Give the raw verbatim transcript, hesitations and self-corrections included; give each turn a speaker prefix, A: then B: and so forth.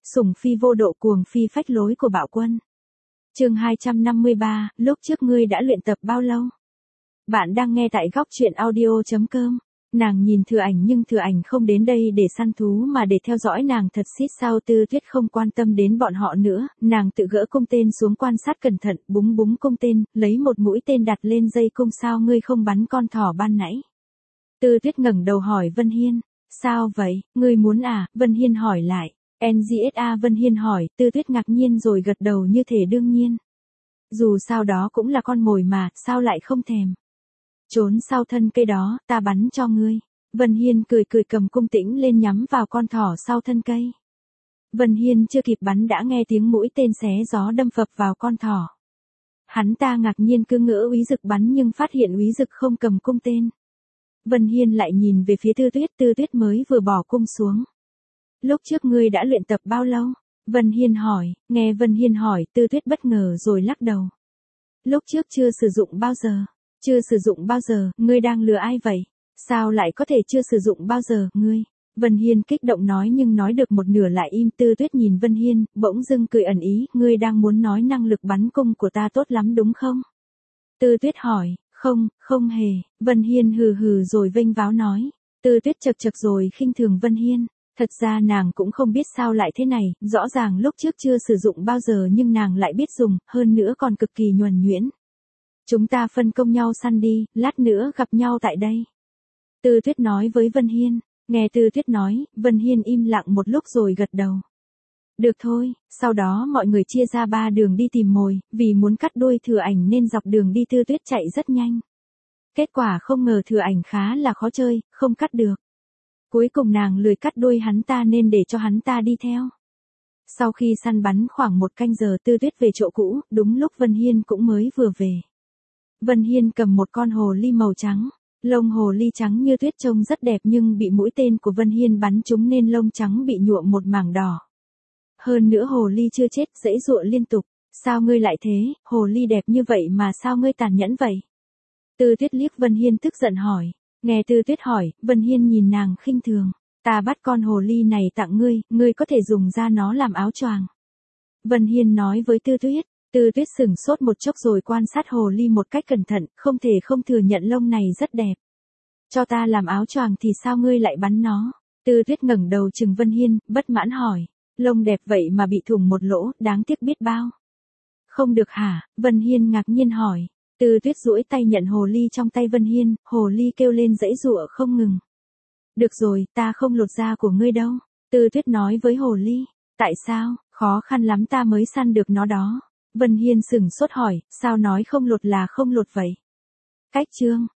A: Sủng phi vô độ cuồng phi phách lối của Bạo Quân. Chương hai trăm năm mươi ba, lúc trước ngươi đã luyện tập bao lâu? Bạn đang nghe tại góc truyện audio chấm com. Nàng nhìn Thừa Ảnh nhưng Thừa Ảnh không đến đây để săn thú mà để theo dõi nàng thật xít sao. Tư Tuyết không quan tâm đến bọn họ nữa, nàng tự gỡ cung tên xuống quan sát cẩn thận, búng búng cung tên, lấy một mũi tên đặt lên dây cung. Sao ngươi không bắn con thỏ ban nãy? Tư Tuyết ngẩng đầu hỏi Vân Hiên. Sao vậy, ngươi muốn à? Vân Hiên hỏi lại. en giê ét a Vân Hiên hỏi, Tư Tuyết ngạc nhiên rồi gật đầu như thể đương nhiên. Dù sao đó cũng là con mồi mà, sao lại không thèm. Trốn sau thân cây đó, ta bắn cho ngươi. Vân Hiên cười cười cầm cung tĩnh lên nhắm vào con thỏ sau thân cây. Vân Hiên chưa kịp bắn đã nghe tiếng mũi tên xé gió đâm phập vào con thỏ. Hắn ta ngạc nhiên cứ ngỡ Úy Dực bắn nhưng phát hiện Úy Dực không cầm cung tên. Vân Hiên lại nhìn về phía Tư Tuyết, Tư Tuyết mới vừa bỏ cung xuống. Lúc trước ngươi đã luyện tập bao lâu? Vân Hiên hỏi, nghe Vân Hiên hỏi, Tư Tuyết bất ngờ rồi lắc đầu. Lúc trước chưa sử dụng bao giờ. Chưa sử dụng bao giờ, ngươi đang lừa ai vậy? Sao lại có thể chưa sử dụng bao giờ, ngươi? Vân Hiên kích động nói nhưng nói được một nửa lại im. Tư Tuyết nhìn Vân Hiên, bỗng dưng cười ẩn ý, ngươi đang muốn nói năng lực bắn cung của ta tốt lắm đúng không? Tư Tuyết hỏi, không, không hề. Vân Hiên hừ hừ rồi vênh váo nói. Tư Tuyết chật chật rồi khinh thường Vân Hiên. Thật ra nàng cũng không biết sao lại thế này, rõ ràng lúc trước chưa sử dụng bao giờ nhưng nàng lại biết dùng, hơn nữa còn cực kỳ nhuần nhuyễn. Chúng ta phân công nhau săn đi, lát nữa gặp nhau tại đây. Tư Tuyết nói với Vân Hiên. Nghe Tư Tuyết nói, Vân Hiên im lặng một lúc rồi gật đầu. Được thôi, sau đó mọi người chia ra ba đường đi tìm mồi, vì muốn cắt đuôi Thừa Ảnh nên dọc đường đi Tư Tuyết chạy rất nhanh. Kết quả không ngờ Thừa Ảnh khá là khó chơi, không cắt được. Cuối cùng nàng lười cắt đuôi hắn ta nên để cho hắn ta đi theo. Sau khi săn bắn khoảng một canh giờ Tư Tuyết về chỗ cũ, đúng lúc Vân Hiên cũng mới vừa về. Vân Hiên cầm một con hồ ly màu trắng. Lông hồ ly trắng như tuyết trông rất đẹp nhưng bị mũi tên của Vân Hiên bắn trúng nên lông trắng bị nhuộm một mảng đỏ. Hơn nữa hồ ly chưa chết, giãy giụa liên tục. Sao ngươi lại thế, hồ ly đẹp như vậy mà sao ngươi tàn nhẫn vậy? Tư Tuyết liếc Vân Hiên tức giận hỏi. Nghe Tư Tuyết hỏi, Vân Hiên nhìn nàng khinh thường. Ta bắt con hồ ly này tặng ngươi, ngươi có thể dùng da nó làm áo choàng. Vân Hiên nói với Tư Tuyết. Tư Tuyết sửng sốt một chốc rồi quan sát hồ ly một cách cẩn thận, không thể không thừa nhận lông này rất đẹp. Cho ta làm áo choàng thì sao ngươi lại bắn nó? Tư Tuyết ngẩng đầu trừng Vân Hiên, bất mãn hỏi. Lông đẹp vậy mà bị thủng một lỗ, đáng tiếc biết bao. Không được hả? Vân Hiên ngạc nhiên hỏi. Tư Tuyết duỗi tay nhận hồ ly trong tay Vân Hiên, hồ ly kêu lên giãy giụa không ngừng. Được rồi, ta không lột da của ngươi đâu. Tư Tuyết nói với hồ ly. Tại sao? Khó khăn lắm ta mới săn được nó đó. Vân Hiên sửng sốt hỏi, sao nói không lột là không lột vậy? Cách chương.